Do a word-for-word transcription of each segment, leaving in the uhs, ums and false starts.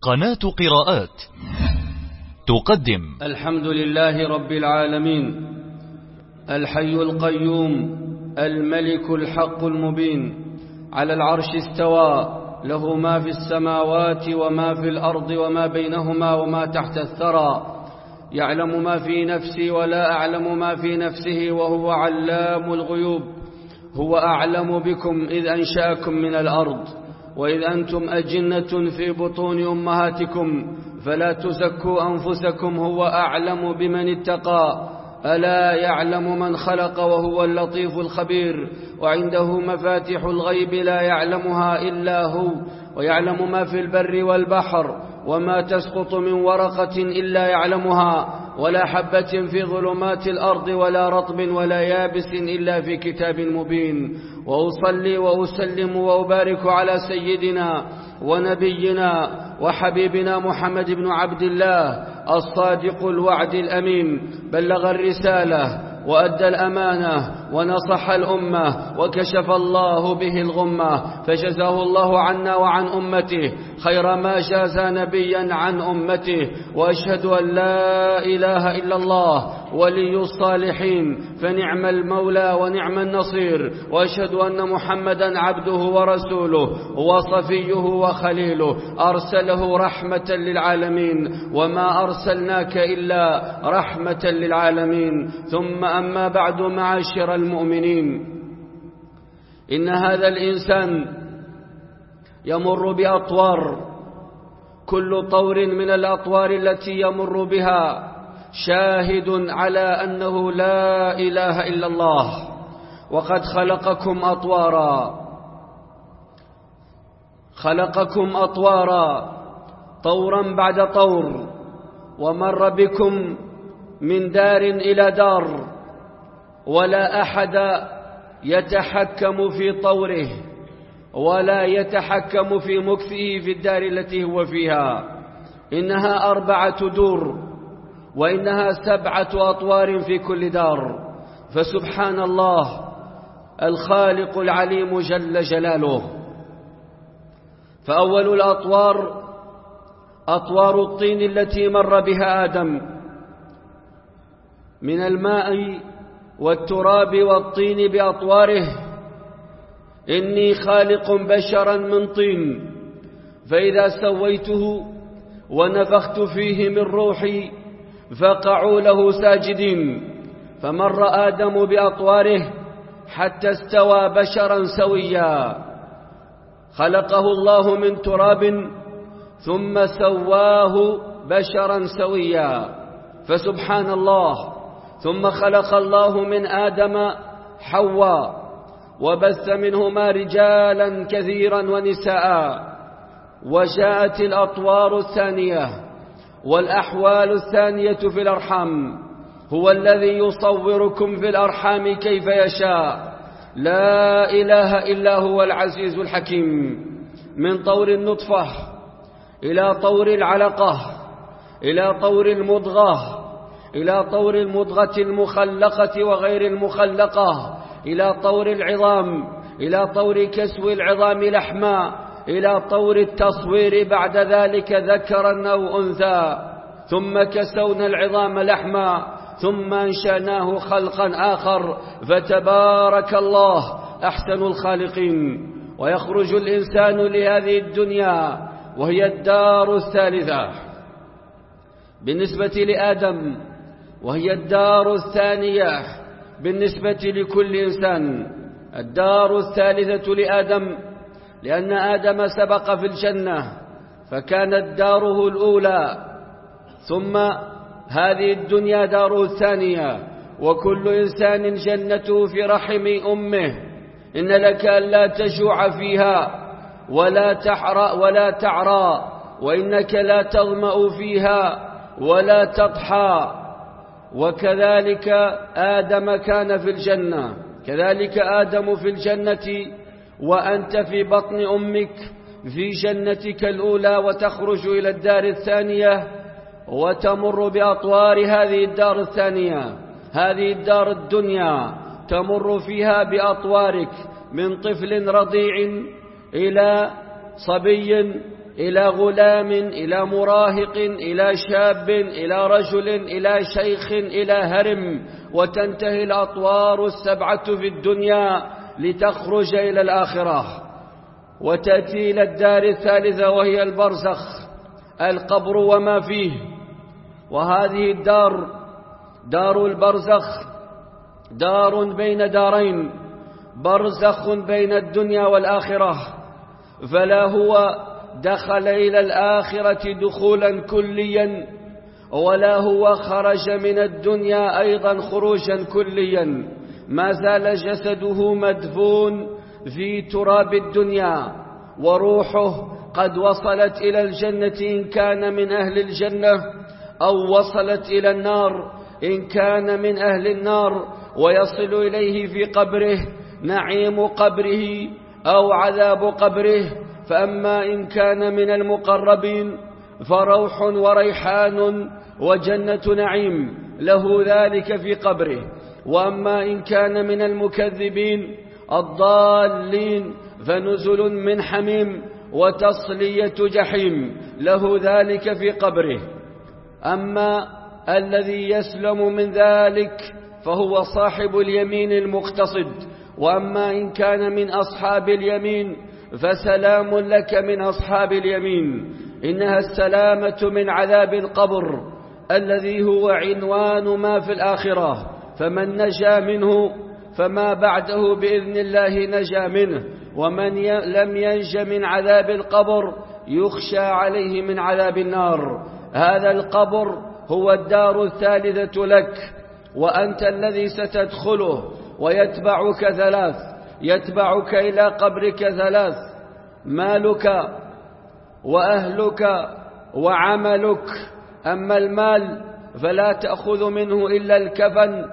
قناة قراءات تقدم الحمد لله رب العالمين، الحي القيوم، الملك الحق المبين، على العرش استوى، له ما في السماوات وما في الأرض وما بينهما وما تحت الثرى، يعلم ما في نفسي ولا أعلم ما في نفسه وهو علام الغيوب. هو أعلم بكم إذ أنشأكم من الأرض وإذ أنتم أجنة في بطون أمهاتكم فلا تزكوا أنفسكم، هو أعلم بمن اتقى. ألا يعلم من خلق وهو اللطيف الخبير، وعنده مفاتح الغيب لا يعلمها إلا هو، ويعلم ما في البر والبحر، وما تسقط من ورقة إلا يعلمها، ولا حبة في ظلمات الأرض ولا رطب ولا يابس إلا في كتاب مبين. وأصلي وأسلم وأبارك على سيدنا ونبينا وحبيبنا محمد بن عبد الله الصادق الوعد الأمين، بلغ الرسالة وأدى الأمانة ونصح الأمة وكشف الله به الغمة، فجزاه الله عنا وعن أمته خير ما جاز نبيا عن أمته. وأشهد أن لا إله إلا الله ولي الصالحين، فنعم المولى ونعم النصير. وأشهد أن محمدا عبده ورسوله وصفيه وخليله، أرسله رحمة للعالمين، وما أرسلناك إلا رحمة للعالمين. ثم أما بعد، معاشر المؤمنين، إن هذا الإنسان يمر بأطوار، كل طور من الأطوار التي يمر بها شاهد على أنه لا إله إلا الله. وقد خلقكم أطوارا، خلقكم أطوارا، طورا بعد طور، ومر بكم من دار إلى دار، ولا أحد يتحكم في طوره ولا يتحكم في مكثه في الدار التي هو فيها. إنها أربعة دور، وإنها سبعة أطوار في كل دار. فسبحان الله الخالق العليم جل جلاله. فأول الأطوار أطوار الطين التي مر بها آدم، من الماء والتراب والطين بأطواره. إني خالق بشرا من طين، فإذا سويته ونفخت فيه من روحي فقعوا له ساجدين. فمر آدم بأطواره حتى استوى بشرا سويا، خلقه الله من تراب ثم سواه بشرا سويا. فسبحان الله. ثم خلق الله من آدم حواء، وبث منهما رجالا كثيرا ونساء. وجاءت الأطوار الثانية والأحوال الثانية في الأرحام. هو الذي يصوركم في الأرحام كيف يشاء، لا إله إلا هو العزيز الحكيم. من طور النطفة إلى طور العلقة، إلى طور المضغة، إلى طور المضغة المخلقة وغير المخلقة، إلى طور العظام، إلى طور كسو العظام لحما، إلى طور التصوير بعد ذلك ذكرا أو أنثى. ثم كسونا العظام لحما، ثم أنشأناه خلقا آخر، فتبارك الله أحسن الخالقين. ويخرج الإنسان لهذه الدنيا وهي الدار الثالثة بالنسبة لآدم، وهي الدار الثانية بالنسبة لكل إنسان. الدار الثالثة لآدم لأن آدم سبق في الجنة فكانت داره الأولى، ثم هذه الدنيا داره الثانية. وكل إنسان جنته في رحم أمه. إن لك ألا تجوع فيها ولا تحرى ولا تعرى، وإنك لا تظمأ فيها ولا تضحى. وكذلك آدم كان في الجنة، كذلك آدم في الجنة، وأنت في بطن أمك في جنتك الأولى، وتخرج إلى الدار الثانية وتمر بأطوار هذه الدار الثانية. هذه الدار الدنيا تمر فيها بأطوارك، من طفل رضيع إلى صبي إلى غلام، إلى مراهق، إلى شاب، إلى رجل، إلى شيخ، إلى هرم، وتنتهي الأطوار السبعة في الدنيا لتخرج إلى الآخرة، وتأتي إلى الدار الثالثة وهي البرزخ، القبر وما فيه. وهذه الدار دار البرزخ دار بين دارين، برزخ بين الدنيا والآخرة، فلا هو دخل إلى الآخرة دخولا كليا، ولا هو خرج من الدنيا أيضا خروجا كليا، ما زال جسده مدفون في تراب الدنيا، وروحه قد وصلت إلى الجنة إن كان من أهل الجنة، أو وصلت إلى النار إن كان من أهل النار، ويصل إليه في قبره نعيم قبره أو عذاب قبره. فأما إن كان من المقربين فروح وريحان وجنة نعيم له ذلك في قبره، وأما إن كان من المكذبين الضالين فنزل من حميم وتصلية جحيم له ذلك في قبره. أما الذي يسلم من ذلك فهو صاحب اليمين المقتصد. وأما إن كان من أصحاب اليمين فسلام لك من أصحاب اليمين، إنها السلامة من عذاب القبر الذي هو عنوان ما في الآخرة، فمن نجا منه فما بعده بإذن الله نجا منه، ومن لم ينج من عذاب القبر يخشى عليه من عذاب النار. هذا القبر هو الدار الثالثة لك، وأنت الذي ستدخله، ويتبعك ثلاث، يتبعك إلى قبرك ثلاث: مالك وأهلك وعملك. أما المال فلا تأخذ منه إلا الكفن،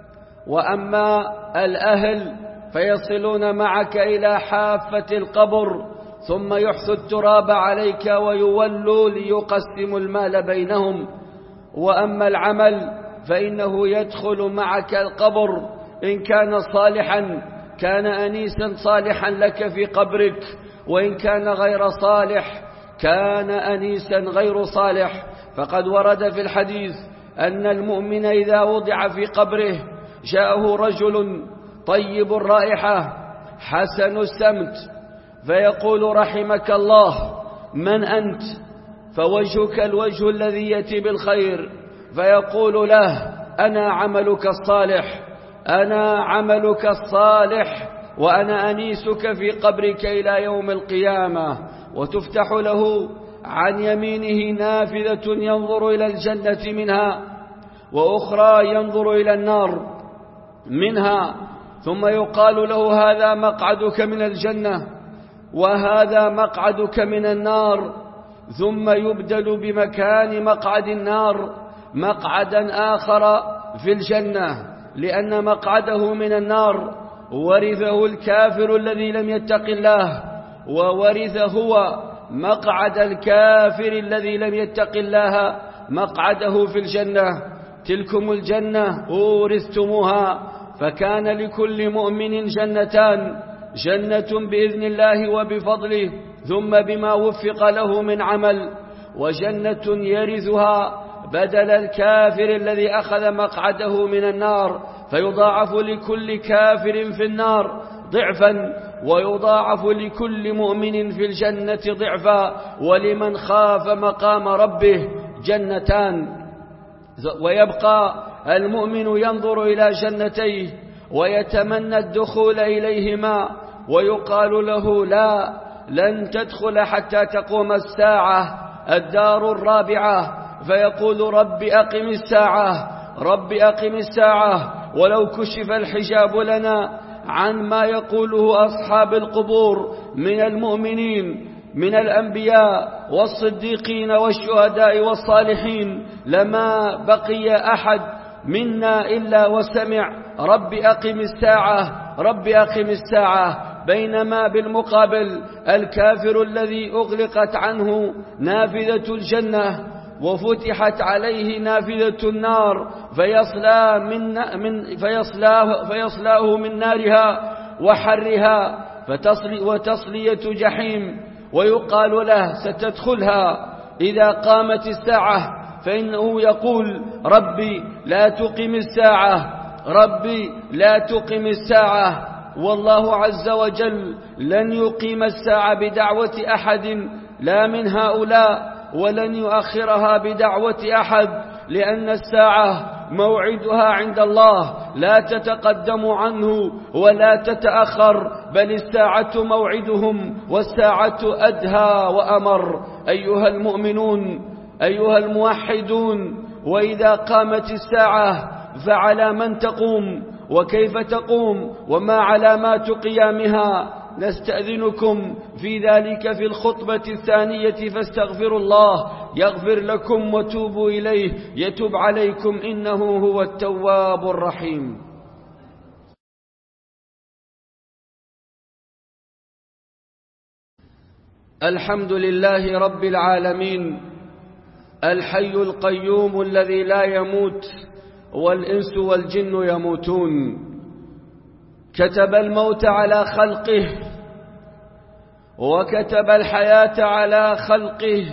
وأما الأهل فيصلون معك إلى حافة القبر ثم يحثوا التراب عليك ويولوا ليقسموا المال بينهم. وأما العمل فإنه يدخل معك القبر إن كان صالحا كان أنيسا صالحا لك في قبرك، وإن كان غير صالح كان أنيسا غير صالح. فقد ورد في الحديث أن المؤمن إذا وضع في قبره جاءه رجل طيب الرائحة حسن السمت فيقول: رحمك الله، من أنت؟ فوجهك الوجه الذي يأتي بالخير. فيقول له: أنا عملك الصالح، أنا عملك الصالح، وأنا أنيسك في قبرك إلى يوم القيامة. وتفتح له عن يمينه نافذة ينظر إلى الجنة منها، وأخرى ينظر إلى النار منها، ثم يقال له: هذا مقعدك من الجنة وهذا مقعدك من النار. ثم يبدل بمكان مقعد النار مقعدا آخر في الجنة، لأن مقعده من النار ورثه الكافر الذي لم يتق الله، وورث هو مقعد الكافر الذي لم يتق الله مقعده في الجنة. تلكم الجنة أورثتموها. فكان لكل مؤمن جنتان: جنة بإذن الله وبفضله ثم بما وفق له من عمل، وجنة يرثها بدل الكافر الذي أخذ مقعده من النار، فيضاعف لكل كافر في النار ضعفا، ويضاعف لكل مؤمن في الجنة ضعفا. ولمن خاف مقام ربه جنتان. ويبقى المؤمن ينظر إلى جنتيه ويتمنى الدخول إليهما، ويقال له: لا، لن تدخل حتى تقوم الساعة، الدار الرابعة. فيقول: رب أقم الساعة، رب أقم الساعة، ولو كشف الحجاب لنا عن ما يقوله أصحاب القبور من المؤمنين من الأنبياء والصديقين والشهداء والصالحين لما بقي أحد منا إلا وسمع: رب أقم الساعة، رب أقم الساعة. بينما بالمقابل الكافر الذي أغلقت عنه نافذة الجنة وفتحت عليه نافذة النار فيصلى من من فيصلاه فيصلاه من نارها وحرها فتصلي وتصلية جحيم ويقال له ستدخلها. إذا قامت الساعة فإنه يقول ربي لا تقم الساعة، ربي لا تقم الساعة. والله عز وجل لن يقيم الساعة بدعوة أحد لا من هؤلاء، ولن يؤخرها بدعوة أحد، لأن الساعة موعدها عند الله لا تتقدم عنه ولا تتأخر، بل الساعة موعدهم، والساعة أدهى وأمر. أيها المؤمنون، أيها الموحدون، وإذا قامت الساعة فعلى من تقوم وكيف تقوم وما علامات قيامها؟ نستأذنكم في ذلك في الخطبة الثانية، فاستغفروا الله يغفر لكم وتوبوا إليه يتوب عليكم إنه هو التواب الرحيم. الحمد لله رب العالمين، الحي القيوم الذي لا يموت والإنس والجن يموتون. كتب الموت على خلقه وكتب الحياة على خلقه،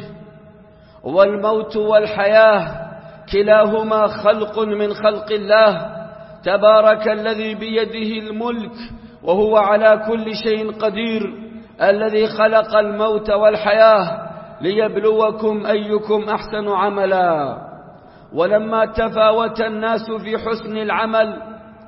والموت والحياة كلاهما خلق من خلق الله. تبارك الذي بيده الملك وهو على كل شيء قدير، الذي خلق الموت والحياة ليبلوكم أيكم أحسن عملا. ولما تفاوت الناس في حسن العمل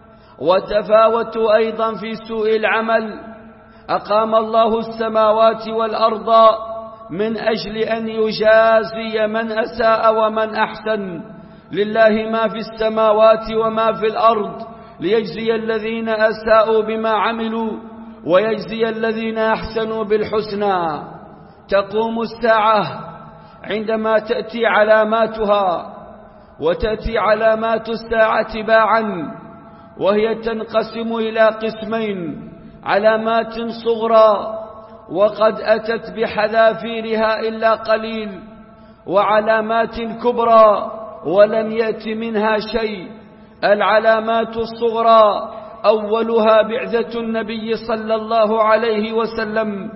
وتفاوتوا أيضا في سوء العمل، أقام الله السماوات والأرض من أجل أن يجازي من أساء ومن أحسن. لله ما في السماوات وما في الأرض، ليجزي الذين أساءوا بما عملوا ويجزي الذين أحسنوا بالحسنى. تقوم الساعة عندما تأتي علاماتها، وتأتي علامات الساعة تباعا، وهي تنقسم إلى قسمين: علامات صغرى وقد أتت بحذافيرها إلا قليل، وعلامات كبرى ولم يأت منها شيء. العلامات الصغرى أولها بعثة النبي صلى الله عليه وسلم،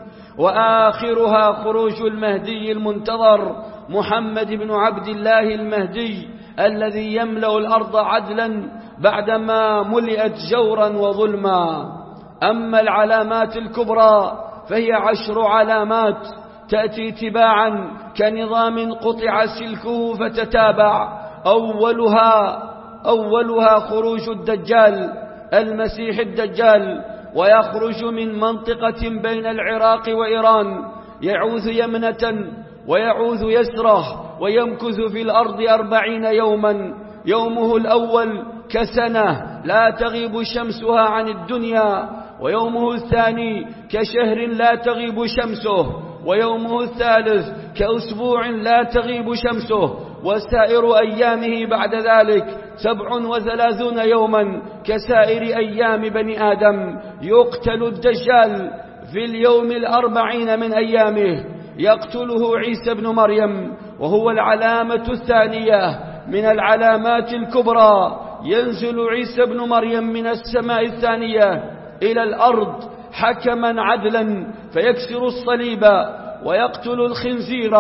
وآخرها خروج المهدي المنتظر محمد بن عبد الله المهدي، الذي يملأ الأرض عدلا بعدما ملئت جورا وظلما. أما العلامات الكبرى فهي عشر علامات تأتي تباعا كنظام قطع سلكه فتتابع. أولها أولها خروج الدجال، المسيح الدجال، ويخرج من منطقة بين العراق وإيران، يعوذ يمنة ويعوذ يسره، ويمكث في الأرض أربعين يوما. يومه الأول كسنة لا تغيب شمسها عن الدنيا، ويومه الثاني كشهر لا تغيب شمسه، ويومه الثالث كأسبوع لا تغيب شمسه، وسائر أيامه بعد ذلك سبع وثلاثون يوما كسائر أيام بني آدم. يقتل الدجال في اليوم الأربعين من أيامه، يقتله عيسى بن مريم، وهو العلامة الثانية من العلامات الكبرى. ينزل عيسى بن مريم من السماء الثانية إلى الأرض حكما عدلا، فيكسر الصليب ويقتل الخنزير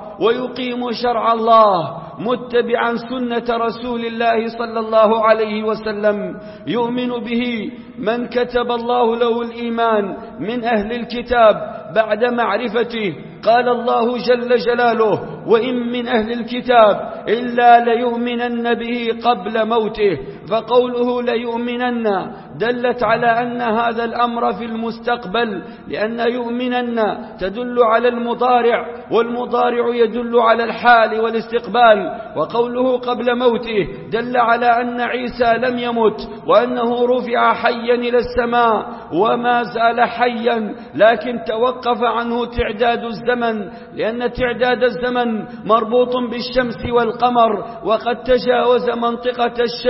ويقيم شرع الله متبعا سنة رسول الله صلى الله عليه وسلم. يؤمن به من كتب الله له الإيمان من أهل الكتاب بعد معرفته. قال الله جل جلاله: وإن من أهل الكتاب إلا ليؤمنن به قبل موته. فقوله ليؤمنن دلت على أن هذا الأمر في المستقبل، لأن يؤمنن تدل على المضارع، والمضارع يدل على الحال والاستقبال. وقوله قبل موته دل على أن عيسى لم يمت، وأنه رفع حيا إلى السماء وما زال حيا، لكن توقف عنه تعداد الزمن، لأن تعداد الزمن مربوط بالشمس والقمر، وقد تجاوز منطقة الشمس والقمر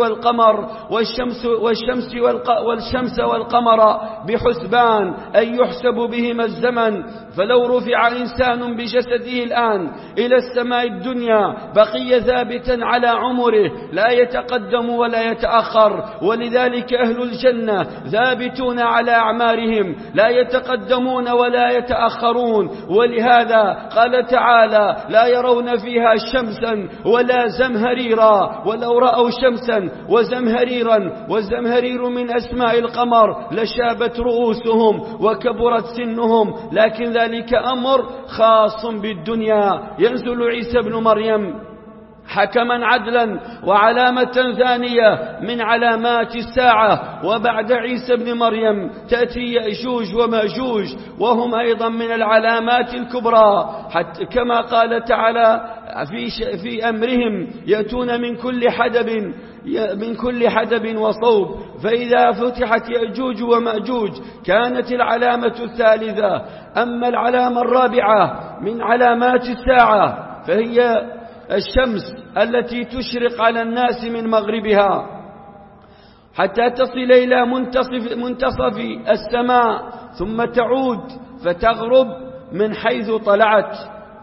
والقمر والشمس, والشمس, والشمس والقمر بحسبان أي يحسب بهما الزمن. فلو رفع إنسان بجسده الآن إلى السماء الدنيا بقي ثابتا على عمره لا يتقدم ولا يتأخر. ولذلك أهل الجنة ثابتون على أعمارهم لا يتقدمون ولا يتأخرون. ولهذا قال تعالى لا يرون فيها شمسا ولا زمهريرا. ولو رأوا شمسا وزمهريرا والزمهرير من أسماء القمر لشابت رؤوسهم وكبرت سنهم. لكن ذلك أمر خاص بالدنيا. ينزل عيسى بن مريم حكما عدلا وعلامة ثانية من علامات الساعة. وبعد عيسى بن مريم تأتي يأجوج وماجوج وهم أيضا من العلامات الكبرى، حتى كما قال تعالى في, في أمرهم يأتون من كل حدب من كل حدب وصوب. فإذا فتحت يأجوج ومأجوج كانت العلامة الثالثة. أما العلامة الرابعة من علامات الساعة فهي الشمس التي تشرق على الناس من مغربها حتى تصل إلى منتصف, منتصف السماء ثم تعود فتغرب من حيث طلعت،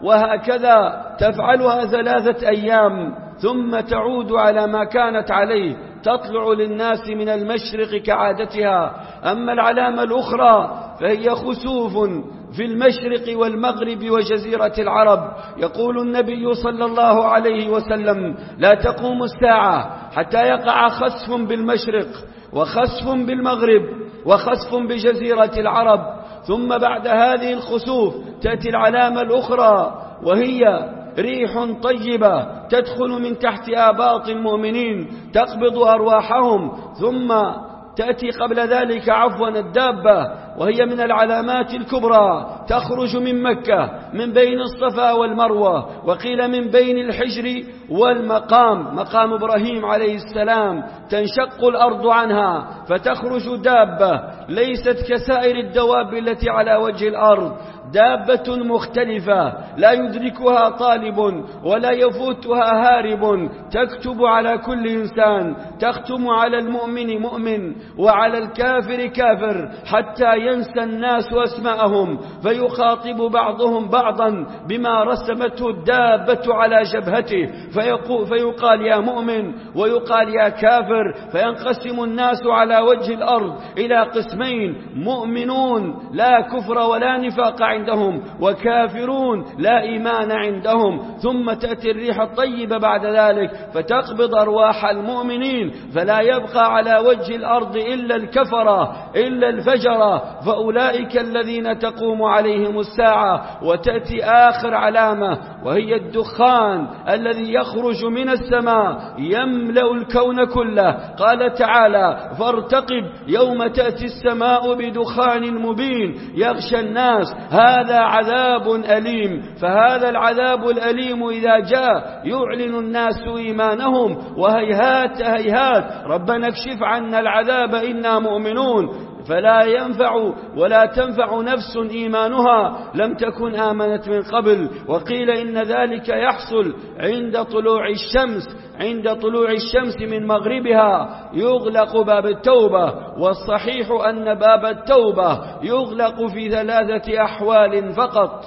وهكذا تفعلها ثلاثة أيام ثم تعود على ما كانت عليه، تطلع للناس من المشرق كعادتها. أما العلامة الأخرى فهي خسوف في المشرق والمغرب وجزيرة العرب. يقول النبي صلى الله عليه وسلم لا تقوم الساعة حتى يقع خسف بالمشرق وخسف بالمغرب وخسف بجزيرة العرب. ثم بعد هذه الخسوف تأتي العلامة الأخرى وهي ريح طيبة تدخل من تحت آباط المؤمنين تقبض أرواحهم. ثم تأتي قبل ذلك عفوا الدابة وهي من العلامات الكبرى تخرج من مكة من بين الصفا والمروة وقيل من بين الحجر والمقام مقام إبراهيم عليه السلام. تنشق الأرض عنها فتخرج دابة ليست كسائر الدواب التي على وجه الأرض، دابة مختلفة لا يدركها طالب ولا يفوتها هارب، تكتب على كل إنسان، تختم على المؤمن مؤمن وعلى الكافر كافر حتى ينسى الناس أسماءهم فيخاطب بعضهم بعضا بما رسمته الدابة على جبهته فيقال يا مؤمن ويقال يا كافر. فينقسم الناس على وجه الأرض إلى قسمين: مؤمنون لا كفر ولا نفاق عندهم، وكافرون لا إيمان عندهم. ثم تأتي الريح الطيبة بعد ذلك فتقبض أرواح المؤمنين فلا يبقى على وجه الأرض إلا الكفرة إلا الفجرة، فأولئك الذين تقوم عليهم الساعة. وتأتي آخر علامة وهي الدخان الذي يخرج من السماء يملأ الكون كله. قال تعالى فارتقب يوم تأتي السماء بدخان مبين يغشى الناس هذا عذاب أليم. فهذا العذاب الأليم إذا جاء يعلن الناس إيمانهم وهيهات هيهات ربنا اكشف عنا العذاب إنا مؤمنون، فلا ينفع ولا تنفع نفس إيمانها لم تكن آمنت من قبل. وقيل إن ذلك يحصل عند طلوع الشمس عند طلوع الشمس من مغربها يغلق باب التوبة. والصحيح أن باب التوبة يغلق في ثلاثة أحوال فقط.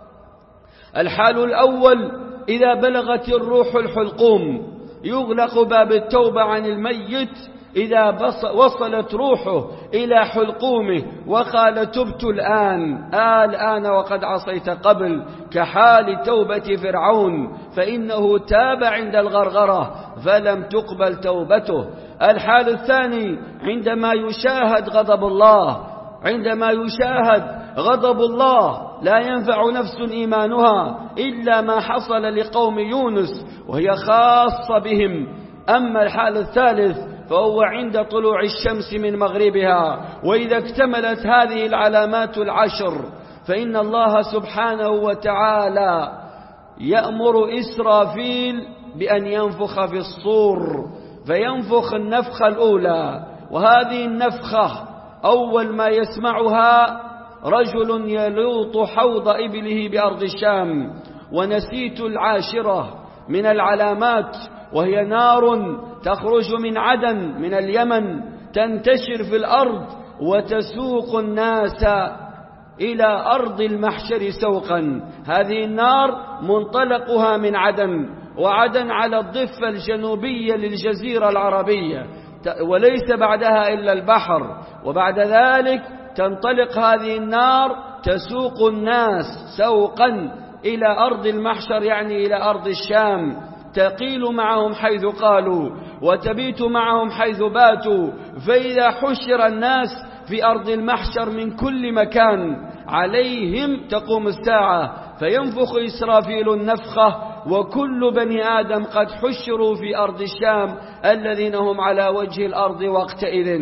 الحال الأول إذا بلغت الروح الحلقوم يغلق باب التوبة عن الميت إذا وصلت روحه إلى حلقومه وقال تبت الآن آه الآن وقد عصيت قبل، كحال توبة فرعون فإنه تاب عند الغرغرة فلم تقبل توبته. الحال الثاني عندما يشاهد غضب الله عندما يشاهد غضب الله لا ينفع نفس إيمانها إلا ما حصل لقوم يونس وهي خاصة بهم. أما الحال الثالث فهو عند طلوع الشمس من مغربها. وإذا اكتملت هذه العلامات العشر فإن الله سبحانه وتعالى يأمر إسرافيل بأن ينفخ في الصور فينفخ النفخة الأولى. وهذه النفخة أول ما يسمعها رجل يلوط حوض إبله بأرض الشام. ونسيت العاشرة من العلامات وهي نار تخرج من عدن من اليمن تنتشر في الأرض وتسوق الناس إلى أرض المحشر سوقا. هذه النار منطلقها من عدن، وعدن على الضفة الجنوبية للجزيرة العربية، وليس بعدها إلا البحر. وبعد ذلك تنطلق هذه النار تسوق الناس سوقا إلى أرض المحشر، يعني إلى أرض الشام، تقيل معهم حيث قالوا وتبيت معهم حيث باتوا. فإذا حشر الناس في أرض المحشر من كل مكان عليهم تقوم الساعة، فينفخ إسرافيل النفخة، وكل بني آدم قد حشروا في أرض الشام الذين هم على وجه الأرض وقتئذ.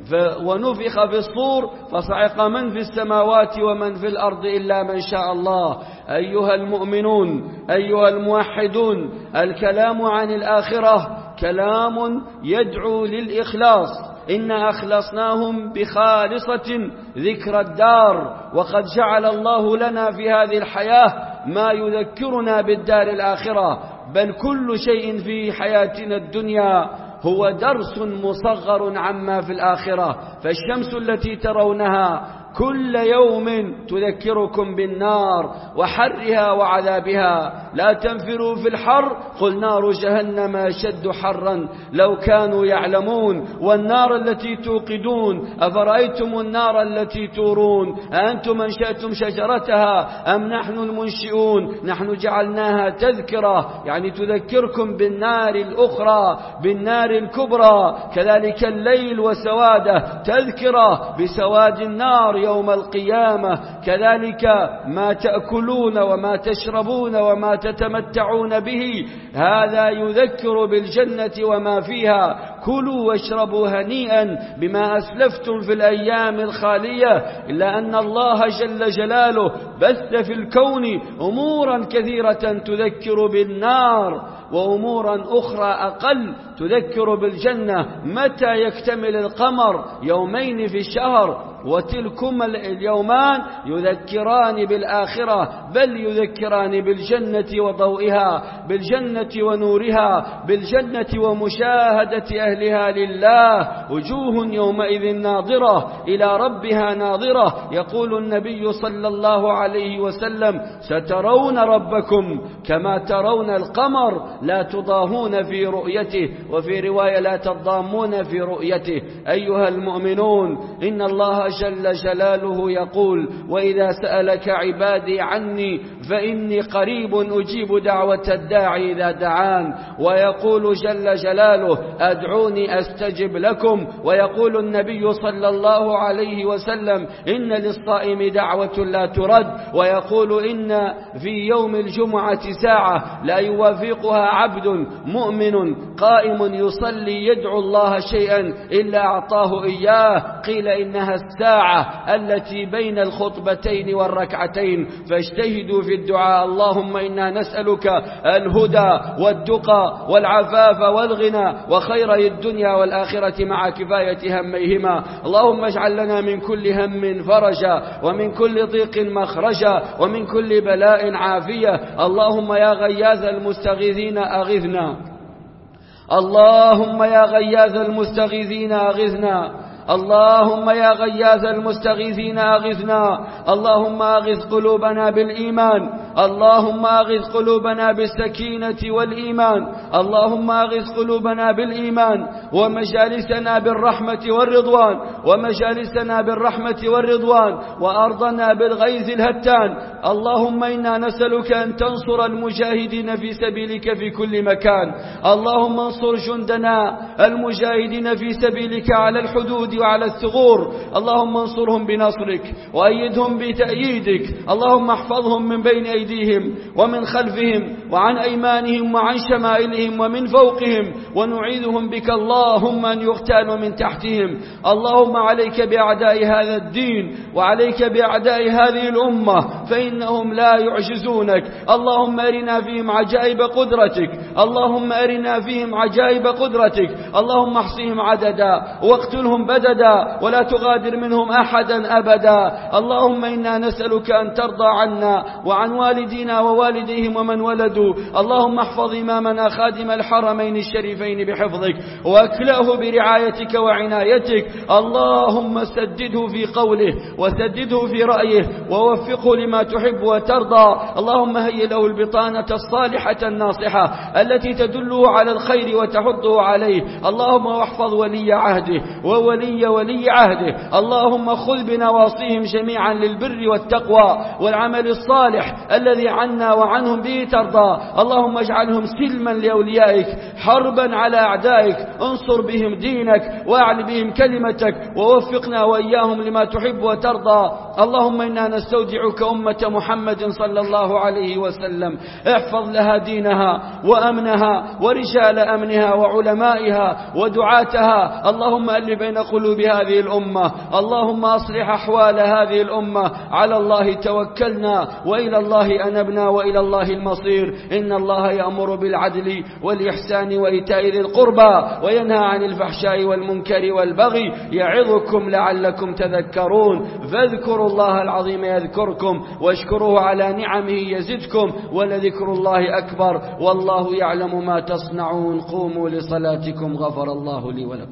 ونفخ في الصور فصعق من في السماوات ومن في الأرض إلا من شاء الله. أيها المؤمنون، أيها الموحدون، الكلام عن الآخرة كلام يدعو للإخلاص. إنا أخلصناهم بخالصة ذكر الدار، وقد جعل الله لنا في هذه الحياة ما يذكرنا بالدار الآخرة، بل كل شيء في حياتنا الدنيا هو درس مصغر عما في الآخرة. فالشمس التي ترونها كل يوم تذكركم بالنار وحرها وعذابها. لا تنفروا في الحر، قل نار جهنم أشد حرا لو كانوا يعلمون. والنار التي توقدون أفرأيتم النار التي تورون أأنتم أنشأتم شجرتها أم نحن المنشئون؟ نحن جعلناها تذكرة، يعني تذكركم بالنار الأخرى، بالنار الكبرى. كذلك الليل وسواده تذكرة بسواد النار يوم القيامة. كذلك ما تأكلون وما تشربون وما تتمتعون به هذا يذكر بالجنة وما فيها. كلوا واشربوا هنيئا بما أسلفتم في الأيام الخالية. إلا أن الله جل جلاله بث في الكون أمورا كثيرة تذكر بالنار، وأمورا أخرى أقل تذكر بالجنة. متى يكتمل القمر؟ يومين في الشهر، وتلكما اليومان يذكران بالآخرة، بل يذكران بالجنة وضوئها، بالجنة ونورها، بالجنة ومشاهدة أهلها لله. وجوه يومئذ ناظرة إلى ربها ناظرة. يقول النبي صلى الله عليه وسلم: سترون ربكم كما ترون القمر لا تضاهون في رؤيته، وفي رواية لا تضامون في رؤيته. أيها المؤمنون، إن الله جل جلاله يقول: وإذا سألك عبادي عني فإني قريب أجيب دعوة الداعي إذا دعان. ويقول جل جلاله: أدعوني أستجب لكم. ويقول النبي صلى الله عليه وسلم: إن للصائم دعوة لا ترد. ويقول: إن في يوم الجمعة ساعة لا يوافقها عبد مؤمن قائم يصلي يدعو الله شيئا إلا أعطاه إياه. قيل: إنها الساعة التي بين الخطبتين والركعتين، فاجتهدوا في الدعاء. اللهم إنا نسألك الهدى والتقى والعفاف والغنى وخيري الدنيا والآخرة مع كفاية هميهما. اللهم اجعل لنا من كل هم فرجا، ومن كل ضيق مخرجا، ومن كل بلاء عافية. اللهم يا غياث المستغيثين أغثنا. اللهم يا غياث المستغيثين أغثنا. اللهم يا غياث المستغيثين أغثنا. اللهم أغث قلوبنا بالإيمان. اللهم أغث قلوبنا بالسكينة والإيمان. اللهم أغث قلوبنا بالإيمان، ومجالسنا بالرحمة والرضوان، ومجالسنا بالرحمة والرضوان، وأرضنا بالغيث الهتان. اللهم إنا نسألك أن تنصر المجاهدين في سبيلك في كل مكان. اللهم انصر جندنا المجاهدين في سبيلك على الحدود وعلى الثغور. اللهم انصرهم بنصرك وأيدهم بتأييدك. اللهم احفظهم من بين أيديهم ومن خلفهم وعن أيمانهم وعن شمائلهم ومن فوقهم، ونعيذهم بك اللهم أن يغتالوا من تحتهم. اللهم عليك بأعداء هذا الدين، وعليك بأعداء هذه الأمة، فإنهم لا يعجزونك. اللهم أرنا فيهم عجائب قدرتك. اللهم أرنا فيهم عجائب قدرتك. اللهم احصهم عددا واقتلهم بددا عددا ولا تغادر منهم أحدا أبدا. اللهم إنا نسألك أن ترضى عنا وعن والدينا ووالديهم ومن ولدوا. اللهم احفظ إمامنا خادم الحرمين الشريفين بحفظك وأكلأه برعايتك وعنايتك. اللهم سدده في قوله وسدده في رأيه ووفقه لما تحب وترضى. اللهم هيئ له البطانة الصالحة الناصحة التي تدله على الخير وتحضه عليه. اللهم واحفظ ولي عهده وولي ولي عهده. اللهم خذ بنواصيهم جميعا للبر والتقوى والعمل الصالح الذي عنا وعنهم به ترضى. اللهم اجعلهم سلما لأوليائك حربا على أعدائك. انصر بهم دينك واعل بهم كلمتك ووفقنا وإياهم لما تحب وترضى. اللهم إنا نستودعك أمة محمد صلى الله عليه وسلم. احفظ لها دينها وأمنها ورجال أمنها وعلمائها ودعاتها. اللهم ألف بين قلوب هذه الأمة. اللهم أصلح أحوال هذه الأمة. على الله توكلنا وإلى الله أنبنا وإلى الله المصير. إن الله يأمر بالعدل والإحسان وإيتاء ذي القربى وينهى عن الفحشاء والمنكر والبغي يعظكم لعلكم تذكرون. فاذكروا الله العظيم يذكركم واشكروه على نعمه يزدكم ولذكر الله أكبر والله يعلم ما تصنعون. قوموا لصلاتكم غفر الله لي ولكم.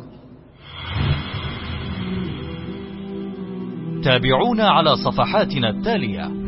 تابعونا على صفحاتنا التالية.